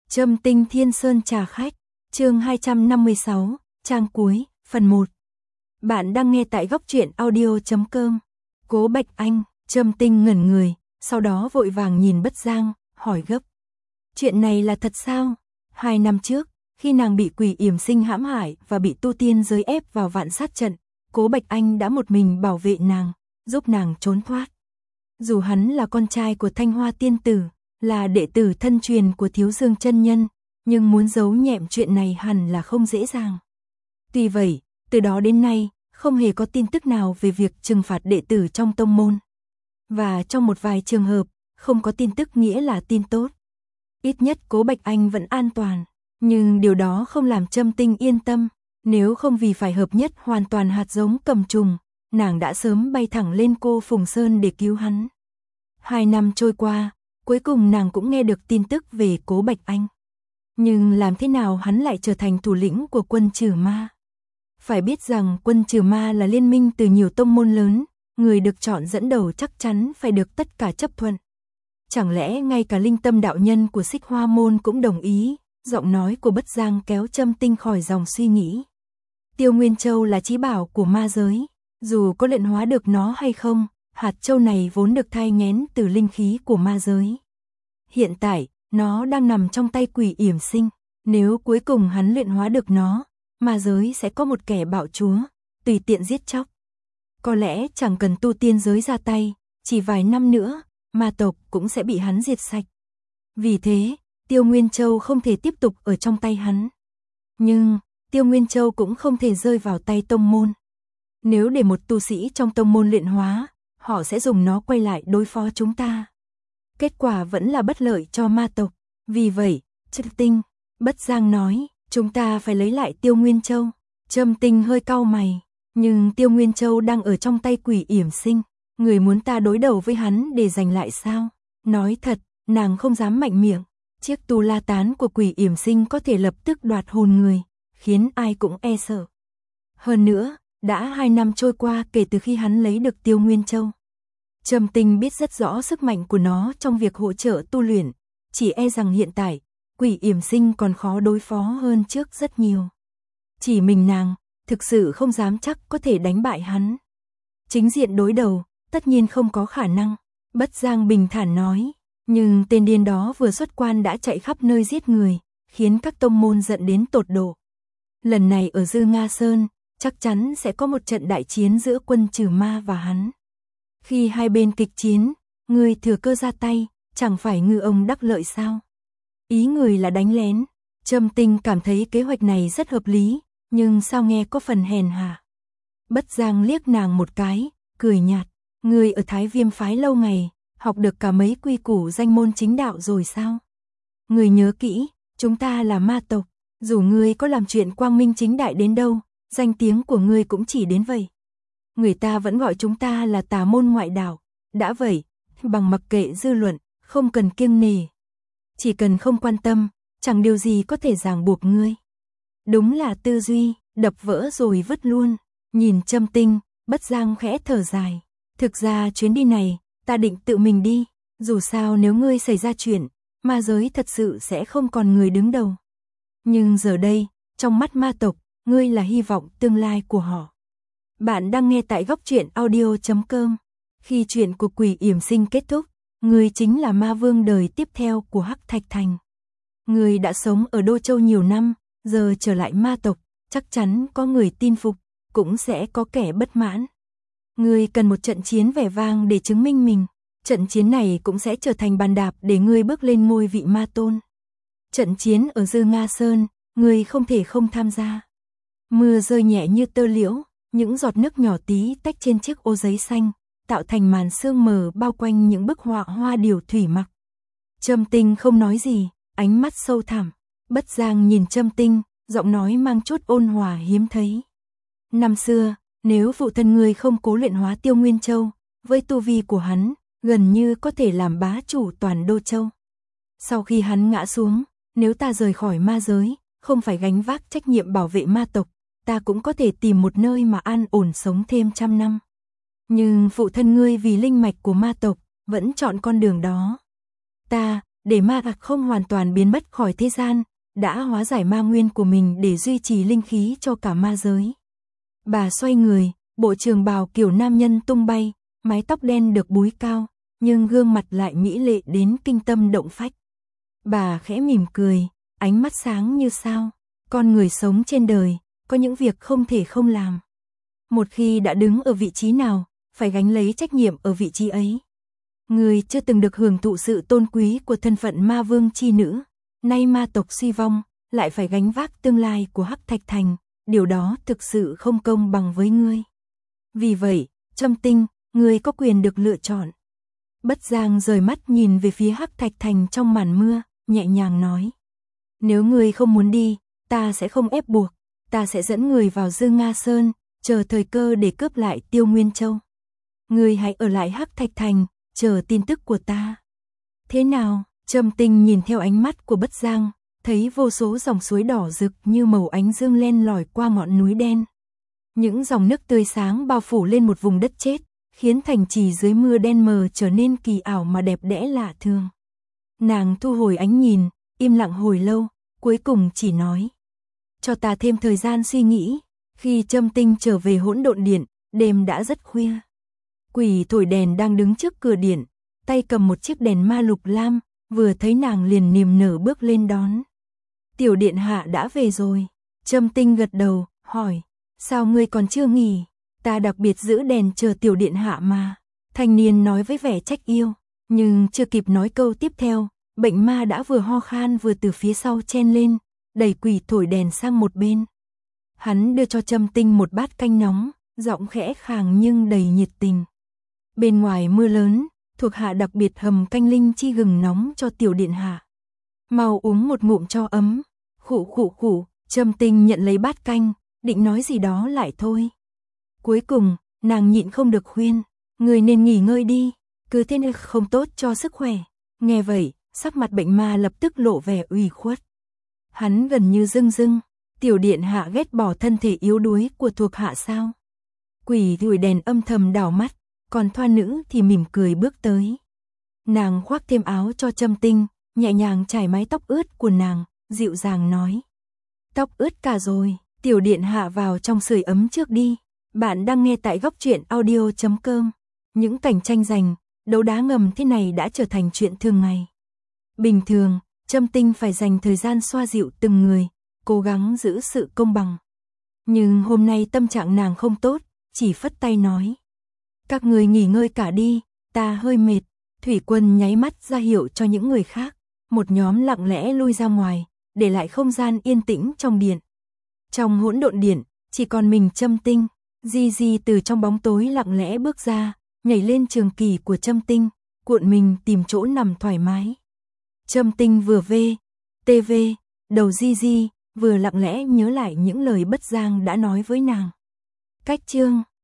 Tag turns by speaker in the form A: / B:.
A: Trâm Tinh Thiên Sơn trà khách, chương 256, trang cuối, phần 1. Bạn đang nghe tại góc truyện audio.com. Cố Bạch Anh, Trâm Tinh ngẩn người, sau đó vội vàng nhìn Bất Giang, hỏi gấp. Chuyện này là thật sao? 2 năm trước, khi nàng bị quỷ yểm sinh hãm hại và bị tu tiên giới ép vào vạn sát trận, Cố Bạch Anh đã một mình bảo vệ nàng, giúp nàng trốn thoát. Dù hắn là con trai của Thanh Hoa tiên tử, là đệ tử thân truyền của Thiếu Dương chân nhân, nhưng muốn giấu nhẹm chuyện này hẳn là không dễ dàng. Tuy vậy, từ đó đến nay, không hề có tin tức nào về việc trừng phạt đệ tử trong tông môn. Và trong một vài trường hợp, không có tin tức nghĩa là tin tốt. Ít nhất Cố Bạch Anh vẫn an toàn, nhưng điều đó không làm Trâm Tinh yên tâm, nếu không vì phải hợp nhất hoàn toàn hạt giống cầm trùng, nàng đã sớm bay thẳng lên Cô Phùng Sơn để cứu hắn. 2 năm trôi qua, cuối cùng nàng cũng nghe được tin tức về Cố Bạch Anh. Nhưng làm thế nào hắn lại trở thành thủ lĩnh của quân trừ ma? Phải biết rằng quân trừ ma là liên minh từ nhiều tông môn lớn, người được chọn dẫn đầu chắc chắn phải được tất cả chấp thuận. Chẳng lẽ ngay cả Linh Tâm đạo nhân của Xích Hoa môn cũng đồng ý? Giọng nói của Bất Giang kéo Trâm Tinh khỏi dòng suy nghĩ. Tiêu Nguyên Châu là chí bảo của ma giới, dù có luyện hóa được nó hay không, hạt châu này vốn được thai nghén từ linh khí của ma giới. Hiện tại, nó đang nằm trong tay quỷ yểm sinh, nếu cuối cùng hắn luyện hóa được nó, ma giới sẽ có một kẻ bạo chúa, tùy tiện giết chóc. Có lẽ chẳng cần tu tiên giới ra tay, chỉ vài năm nữa, ma tộc cũng sẽ bị hắn diệt sạch. Vì thế, Tiêu Nguyên Châu không thể tiếp tục ở trong tay hắn. Nhưng, Tiêu Nguyên Châu cũng không thể rơi vào tay tông môn. Nếu để một tu sĩ trong tông môn luyện hóa, họ sẽ dùng nó quay lại đối phó chúng ta. Kết quả vẫn là bất lợi cho ma tộc. Vì vậy, Trâm Tinh, Bất Giang nói, chúng ta phải lấy lại Tiêu Nguyên Châu. Trâm Tinh hơi cau mày, nhưng Tiêu Nguyên Châu đang ở trong tay quỷ yểm sinh. Người muốn ta đối đầu với hắn để giành lại sao? Nói thật, nàng không dám mạnh miệng. Chiếc tu la tán của quỷ yểm sinh có thể lập tức đoạt hồn người, khiến ai cũng e sợ. Hơn nữa, đã 2 năm trôi qua kể từ khi hắn lấy được Tiêu Nguyên Châu. Trâm Tinh biết rất rõ sức mạnh của nó trong việc hỗ trợ tu luyện, chỉ e rằng hiện tại, quỷ yểm sinh còn khó đối phó hơn trước rất nhiều. Chỉ mình nàng, thực sự không dám chắc có thể đánh bại hắn. Chính diện đối đầu, tất nhiên không có khả năng, Bất Giang bình thản nói, nhưng tên điên đó vừa xuất quan đã chạy khắp nơi giết người, khiến các tông môn giận đến tột độ. Lần này ở Dư Nga Sơn, chắc chắn sẽ có một trận đại chiến giữa quân trừ ma và hắn. Khi hai bên kịch chiến, người thừa cơ ra tay, chẳng phải ngư ông đắc lợi sao? Ý người là đánh lén. Trâm Tinh cảm thấy kế hoạch này rất hợp lý, nhưng sao nghe có phần hèn hạ. Bất Giang liếc nàng một cái, cười nhạt. Người ở Thái Viêm phái lâu ngày, học được cả mấy quy củ danh môn chính đạo rồi sao? Người nhớ kỹ, chúng ta là ma tộc, dù ngươi có làm chuyện quang minh chính đại đến đâu, danh tiếng của ngươi cũng chỉ đến vậy. Người ta vẫn gọi chúng ta là tà môn ngoại đạo. Đã vậy, bằng mặc kệ dư luận, không cần kiêng nể. Chỉ cần không quan tâm, chẳng điều gì có thể ràng buộc ngươi. Đúng là tư duy, đập vỡ rồi vứt luôn. Nhìn Trâm Tinh, Bất Giang khẽ thở dài. Thực ra chuyến đi này, ta định tự mình đi. Dù sao nếu ngươi xảy ra chuyện, ma giới thật sự sẽ không còn người đứng đầu. Nhưng giờ đây, trong mắt ma tộc, ngươi là hy vọng tương lai của họ. Bạn đang nghe tại góc truyện audio.com. Khi chuyện của quỷ yểm sinh kết thúc, ngươi chính là ma vương đời tiếp theo của Hắc Thạch Thành. Ngươi đã sống ở Đô Châu nhiều năm, giờ trở lại ma tộc, chắc chắn có người tin phục, cũng sẽ có kẻ bất mãn. Ngươi cần một trận chiến vẻ vang để chứng minh mình. Trận chiến này cũng sẽ trở thành bàn đạp để ngươi bước lên ngôi vị ma tôn. Trận chiến ở Dư Nga Sơn, ngươi không thể không tham gia. Mưa rơi nhẹ như tơ liễu, những giọt nước nhỏ tí tách trên chiếc ô giấy xanh, tạo thành màn sương mờ bao quanh những bức họa hoa điểu thủy mặc. Trâm Tinh không nói gì, ánh mắt sâu thẳm. Bất Giang nhìn Trâm Tinh, giọng nói mang chút ôn hòa hiếm thấy. Năm xưa, nếu phụ thân ngươi không cố luyện hóa Tiêu Nguyên Châu, với tu vi của hắn, gần như có thể làm bá chủ toàn Đô Châu. Sau khi hắn ngã xuống, nếu ta rời khỏi ma giới, không phải gánh vác trách nhiệm bảo vệ ma tộc, ta cũng có thể tìm một nơi mà an ổn sống thêm 100 năm. Nhưng phụ thân ngươi vì linh mạch của ma tộc, vẫn chọn con đường đó. Ta, để ma không hoàn toàn biến mất khỏi thế gian, đã hóa giải ma nguyên của mình để duy trì linh khí cho cả ma giới. Bà xoay người, bộ trường bào kiểu nam nhân tung bay, mái tóc đen được búi cao, nhưng gương mặt lại mỹ lệ đến kinh tâm động phách. Bà khẽ mỉm cười, ánh mắt sáng như sao. Con người sống trên đời, có những việc không thể không làm. Một khi đã đứng ở vị trí nào, phải gánh lấy trách nhiệm ở vị trí ấy. Người chưa từng được hưởng thụ sự tôn quý của thân phận ma vương chi nữ, nay ma tộc suy vong, lại phải gánh vác tương lai của Hắc Thạch Thành, điều đó thực sự không công bằng với ngươi. Vì vậy, Trâm Tinh, ngươi có quyền được lựa chọn. Bất Giang rời mắt nhìn về phía Hắc Thạch Thành trong màn mưa, nhẹ nhàng nói. Nếu ngươi không muốn đi, ta sẽ không ép buộc, ta sẽ dẫn người vào Dương Nga Sơn, chờ thời cơ để cướp lại Tiêu Nguyên Châu. Ngươi hãy ở lại Hắc Thạch Thành, chờ tin tức của ta. Thế nào? Trâm Tinh nhìn theo ánh mắt của Bất Giang, thấy vô số dòng suối đỏ rực như màu ánh dương len lỏi qua ngọn núi đen. Những dòng nước tươi sáng bao phủ lên một vùng đất chết, khiến thành trì dưới mưa đen mờ trở nên kỳ ảo mà đẹp đẽ lạ thường. Nàng thu hồi ánh nhìn, im lặng hồi lâu, cuối cùng chỉ nói. Cho ta thêm thời gian suy nghĩ. Khi Trâm Tinh trở về Hỗn Độn Điện, đêm đã rất khuya. Quỷ thổi đèn đang đứng trước cửa điện, tay cầm một chiếc đèn ma lục lam, vừa thấy nàng liền niềm nở bước lên đón. Tiểu điện hạ đã về rồi. Trâm Tinh gật đầu, hỏi, sao ngươi còn chưa nghỉ? Ta đặc biệt giữ đèn chờ tiểu điện hạ mà. Thanh niên nói với vẻ trách yêu, nhưng chưa kịp nói câu tiếp theo, bệnh ma đã vừa ho khan vừa từ phía sau chen lên, đẩy quỷ thổi đèn sang một bên. Hắn đưa cho Trâm Tinh một bát canh nóng, giọng khẽ khàng nhưng đầy nhiệt tình. Bên ngoài mưa lớn, thuộc hạ đặc biệt hầm canh linh chi gừng nóng cho tiểu điện hạ. Mau uống một ngụm cho ấm. Khụ khụ khụ, Trâm Tinh nhận lấy bát canh, định nói gì đó lại thôi. Cuối cùng, nàng nhịn không được khuyên, người nên nghỉ ngơi đi, cứ thế này không tốt cho sức khỏe. Nghe vậy, sắc mặt bệnh ma lập tức lộ vẻ ủy khuất. Hắn gần như rưng rưng, tiểu điện hạ ghét bỏ thân thể yếu đuối của thuộc hạ sao? Quỷ thổi đèn âm thầm đảo mắt, còn thoa nữ thì mỉm cười bước tới. Nàng khoác thêm áo cho Trâm Tinh, nhẹ nhàng chải mái tóc ướt của nàng, dịu dàng nói. Tóc ướt cả rồi, tiểu điện hạ vào trong sưởi ấm trước đi. Bạn đang nghe tại Góc Truyện Audio.com. Những cảnh tranh giành, đấu đá ngầm thế này đã trở thành chuyện thường ngày. Bình thường, Trâm Tinh phải dành thời gian xoa dịu từng người, cố gắng giữ sự công bằng. Nhưng hôm nay tâm trạng nàng không tốt, chỉ phất tay nói. Các người nghỉ ngơi cả đi, ta hơi mệt. Thủy Quân nháy mắt ra hiệu cho những người khác. Một nhóm lặng lẽ lui ra ngoài, để lại không gian yên tĩnh trong điện. Trong Hỗn Độn Điện, chỉ còn mình Trâm Tinh. Di Di từ trong bóng tối lặng lẽ bước ra, nhảy lên trường kỳ của Trâm Tinh, cuộn mình tìm chỗ nằm thoải mái. Trâm Tinh vừa TV, đầu Di Di, vừa lặng lẽ nhớ lại những lời Bất Giang đã nói với nàng. Cách chương